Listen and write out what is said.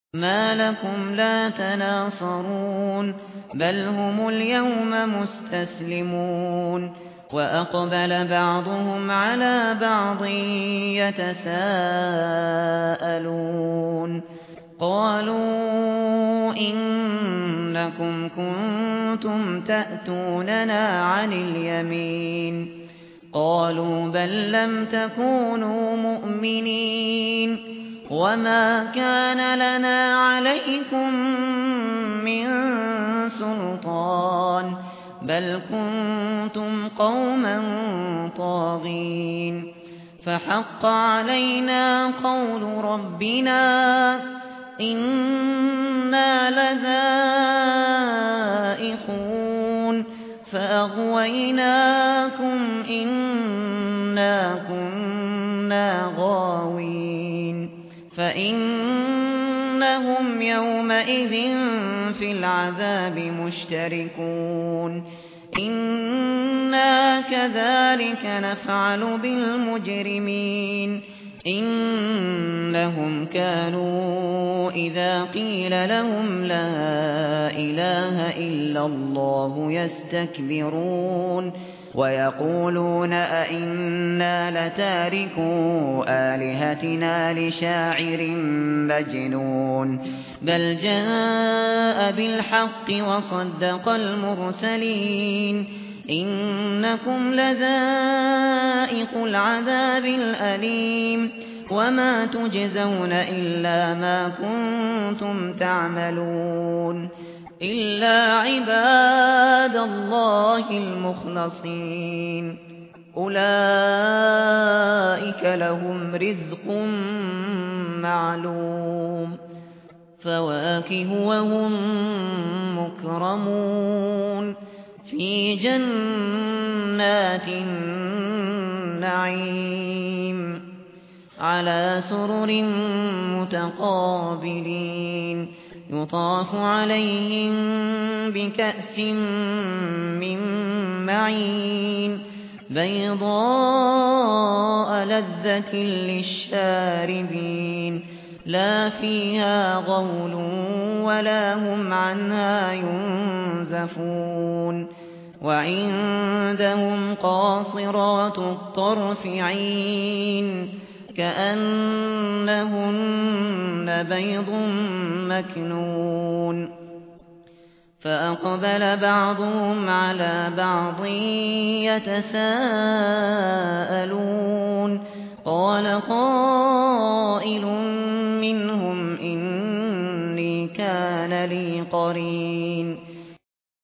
ما لكم لا تناصرون بل هم اليوم مستسلمون وأقبل بعضهم على بعض يتساءلون قالوا إنكم كنتم تأتوننا عن اليمين قالوا بل لم تكونوا مؤمنين وما كان لنا عليكم من سلطان بل كنتم قوما طاغين فحق علينا قول ربنا إنا لذائقون فأغويناكم إنا كنا غاوين فإنهم يومئذ في العذاب مشتركون إنا كذلك نفعل بالمجرمين إنهم كانوا إذا قيل لهم لا إله إلا الله يستكبرون ويقولون أئنا لتاركو آلهتنا لشاعر مجنون بل جاء بالحق وصدق المرسلين إنكم لذائق العذاب الأليم وما تجزون إلا ما كنتم تعملون إلا عباد الله المخلصين أولئك لهم رزق معلوم فواكه وهم مكرمون في جنات النعيم على سرر متقابلين يطاف عليهم بكأس من معين بيضاء لذة للشاربين لا فيها غول ولا هم عنها ينزفون وعندهم قاصرات الطرف عين كأنهن بيض مكنون فأقبل بعضهم على بعض يتساءلون قال قائل منهم إني كان لي قرين